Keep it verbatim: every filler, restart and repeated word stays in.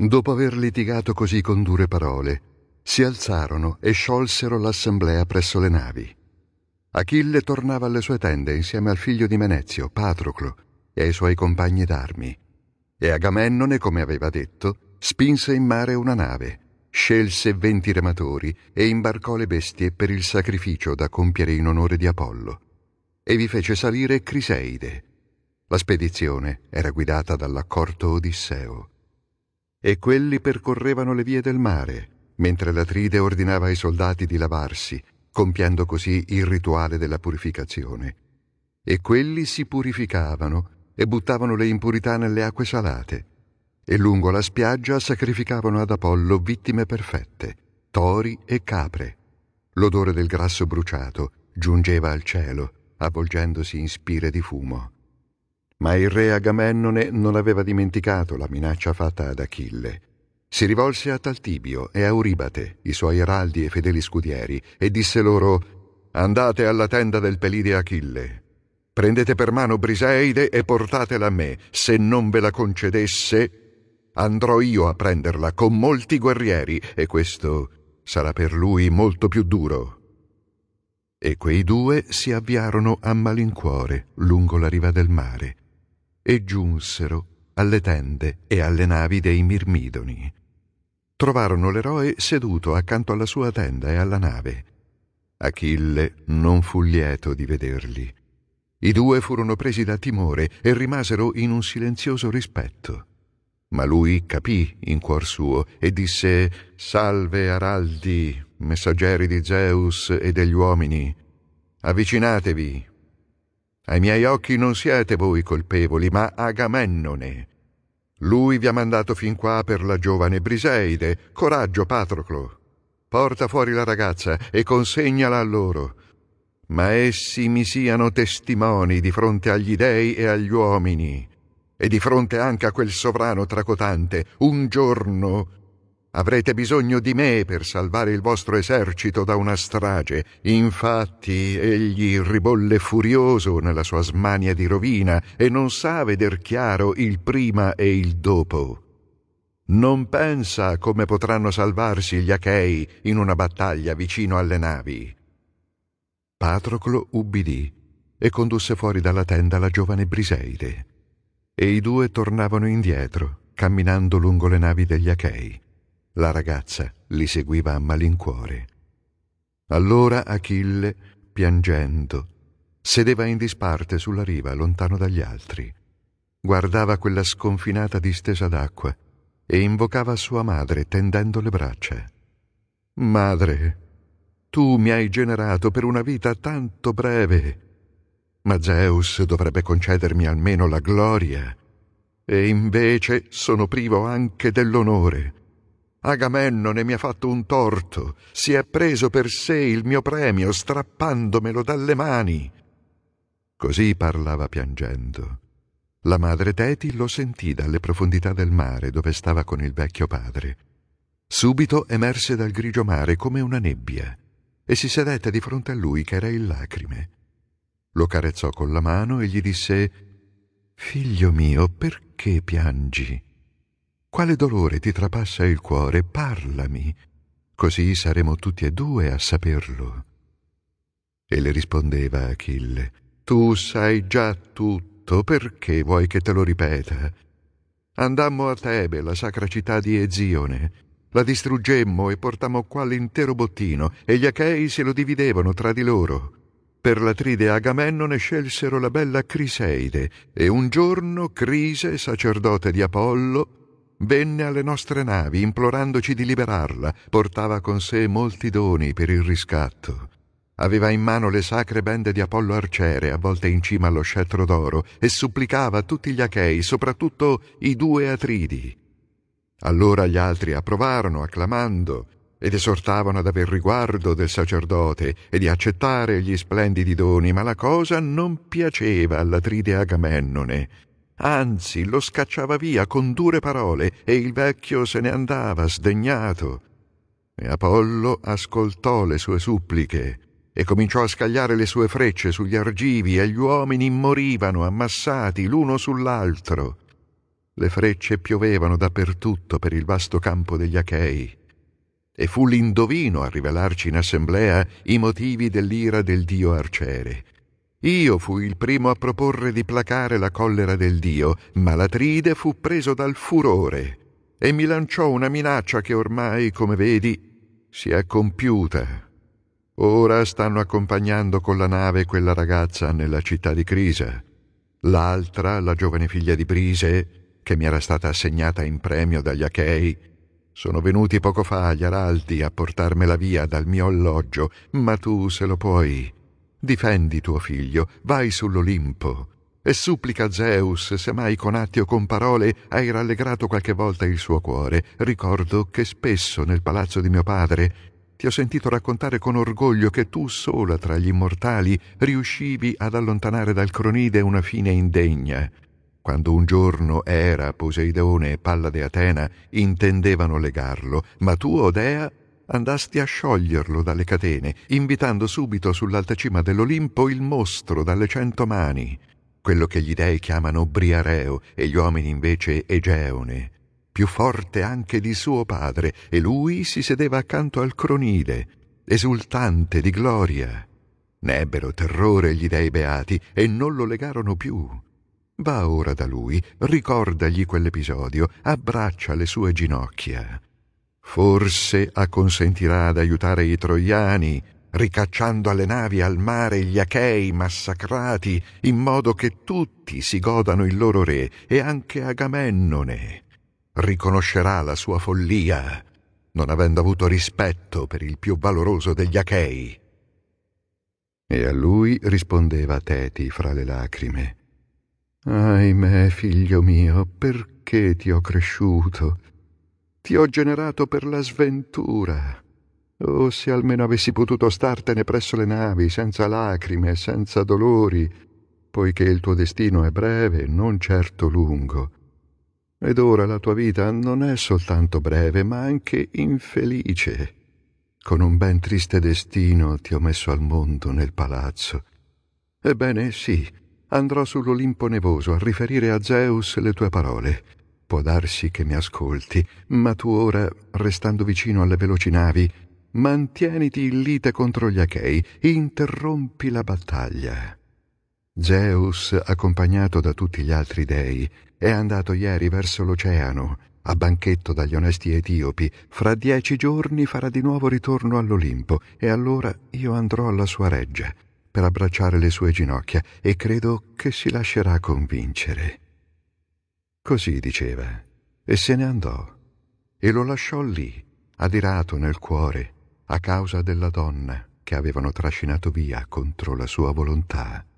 Dopo aver litigato così con dure parole, si alzarono e sciolsero l'assemblea presso le navi. Achille tornava alle sue tende insieme al figlio di Menezio, Patroclo, e ai suoi compagni d'armi. E Agamennone, come aveva detto, spinse in mare una nave, scelse venti rematori e imbarcò le bestie per il sacrificio da compiere in onore di Apollo. E vi fece salire Criseide. La spedizione era guidata dall'accorto Odisseo. E quelli percorrevano le vie del mare, mentre l'Atride ordinava ai soldati di lavarsi, compiendo così il rituale della purificazione. E quelli si purificavano e buttavano le impurità nelle acque salate, e lungo la spiaggia sacrificavano ad Apollo vittime perfette, tori e capre. L'odore del grasso bruciato giungeva al cielo, avvolgendosi in spire di fumo. Ma il re Agamennone non aveva dimenticato la minaccia fatta ad Achille. Si rivolse a Taltibio e a Euribate, i suoi araldi e fedeli scudieri, e disse loro: «Andate alla tenda del pelide Achille. Prendete per mano Briseide e portatela a me. Se non ve la concedesse, andrò io a prenderla con molti guerrieri, e questo sarà per lui molto più duro». E quei due si avviarono a malincuore lungo la riva del mare e giunsero alle tende e alle navi dei Mirmidoni. Trovarono l'eroe seduto accanto alla sua tenda e alla nave. Achille non fu lieto di vederli. I due furono presi da timore e rimasero in un silenzioso rispetto. Ma lui capì in cuor suo e disse: «Salve, araldi, messaggeri di Zeus e degli uomini, avvicinatevi. Ai miei occhi non siete voi colpevoli, ma Agamennone. Lui vi ha mandato fin qua per la giovane Briseide. Coraggio, Patroclo. Porta fuori la ragazza e consegnala a loro. Ma essi mi siano testimoni di fronte agli dei e agli uomini, e di fronte anche a quel sovrano tracotante. Un giorno avrete bisogno di me per salvare il vostro esercito da una strage. Infatti egli ribolle furioso nella sua smania di rovina e non sa veder chiaro il prima e il dopo. Non pensa come potranno salvarsi gli Achei in una battaglia vicino alle navi». Patroclo ubbidì e condusse fuori dalla tenda la giovane Briseide, e i due tornavano indietro, camminando lungo le navi degli Achei. La ragazza li seguiva a malincuore. Allora Achille, piangendo, sedeva in disparte sulla riva, lontano dagli altri. Guardava quella sconfinata distesa d'acqua e invocava sua madre tendendo le braccia. «Madre, tu mi hai generato per una vita tanto breve, ma Zeus dovrebbe concedermi almeno la gloria, e invece sono privo anche dell'onore. Agamennone mi ha fatto un torto, si è preso per sé il mio premio, strappandomelo dalle mani». Così parlava piangendo. La madre Teti lo sentì dalle profondità del mare dove stava con il vecchio padre. Subito emerse dal grigio mare come una nebbia e si sedette di fronte a lui che era in lacrime. Lo carezzò con la mano e gli disse: «Figlio mio, perché piangi? Quale dolore ti trapassa il cuore? Parlami, così saremo tutti e due a saperlo». E le rispondeva Achille: «Tu sai già tutto, perché vuoi che te lo ripeta? Andammo a Tebe, la sacra città di Ezione. La distruggemmo e portammo qua l'intero bottino, e gli Achei se lo dividevano tra di loro. Per l'Atride Agamennone scelsero la bella Criseide, e un giorno Crise, sacerdote di Apollo, venne alle nostre navi implorandoci di liberarla. Portava con sé molti doni per il riscatto. Aveva in mano le sacre bende di Apollo Arciere, avvolte in cima allo scettro d'oro, e supplicava a tutti gli Achei, soprattutto i due Atridi. Allora gli altri approvarono, acclamando, ed esortavano ad aver riguardo del sacerdote e di accettare gli splendidi doni, ma la cosa non piaceva all'Atride Agamennone. Anzi, lo scacciava via con dure parole, e il vecchio se ne andava sdegnato. E Apollo ascoltò le sue suppliche e cominciò a scagliare le sue frecce sugli argivi, e gli uomini morivano ammassati l'uno sull'altro. Le frecce piovevano dappertutto per il vasto campo degli Achei. E fu l'indovino a rivelarci in assemblea i motivi dell'ira del dio Arciere. Io fui il primo a proporre di placare la collera del dio, ma l'Atride fu preso dal furore e mi lanciò una minaccia che ormai, come vedi, si è compiuta. Ora stanno accompagnando con la nave quella ragazza nella città di Crisa. L'altra, la giovane figlia di Brise, che mi era stata assegnata in premio dagli Achei, sono venuti poco fa gli araldi a portarmela via dal mio alloggio, ma tu, se lo puoi, difendi tuo figlio, vai sull'Olimpo e supplica Zeus se mai con atti o con parole hai rallegrato qualche volta il suo cuore. Ricordo che spesso nel palazzo di mio padre ti ho sentito raccontare con orgoglio che tu sola tra gli immortali riuscivi ad allontanare dal Cronide una fine indegna, quando un giorno Era, Poseidone e Pallade Atena intendevano legarlo, ma tu, Odea, andasti a scioglierlo dalle catene, invitando subito sull'alta cima dell'Olimpo il mostro dalle cento mani, quello che gli dei chiamano Briareo e gli uomini invece Egeone, più forte anche di suo padre, e lui si sedeva accanto al Cronide, esultante di gloria. Ne ebbero terrore gli dei beati e non lo legarono più. Va ora da lui, ricordagli quell'episodio, abbraccia le sue ginocchia. Forse acconsentirà ad aiutare i troiani, ricacciando alle navi al mare gli Achei massacrati, in modo che tutti si godano il loro re, e anche Agamennone riconoscerà la sua follia, non avendo avuto rispetto per il più valoroso degli Achei. E a lui rispondeva Teti fra le lacrime: Ahimè, figlio mio, perché ti ho cresciuto? Ti ho generato per la sventura. Oh, se almeno avessi potuto startene presso le navi, senza lacrime e senza dolori, poiché il tuo destino è breve, non certo lungo. Ed ora la tua vita non è soltanto breve, ma anche infelice. Con un ben triste destino ti ho messo al mondo nel palazzo. Ebbene, sì, andrò sull'Olimpo nevoso a riferire a Zeus le tue parole. Può darsi che mi ascolti, ma tu ora, restando vicino alle veloci navi, mantieniti in lite contro gli Achei, interrompi la battaglia. Zeus, accompagnato da tutti gli altri dei, è andato ieri verso l'oceano, a banchetto dagli onesti etiopi. Fra dieci giorni farà di nuovo ritorno all'Olimpo, e allora io andrò alla sua reggia per abbracciare le sue ginocchia, e credo che si lascerà convincere. Così diceva, e se ne andò, e lo lasciò lì, adirato nel cuore, a causa della donna che avevano trascinato via contro la sua volontà.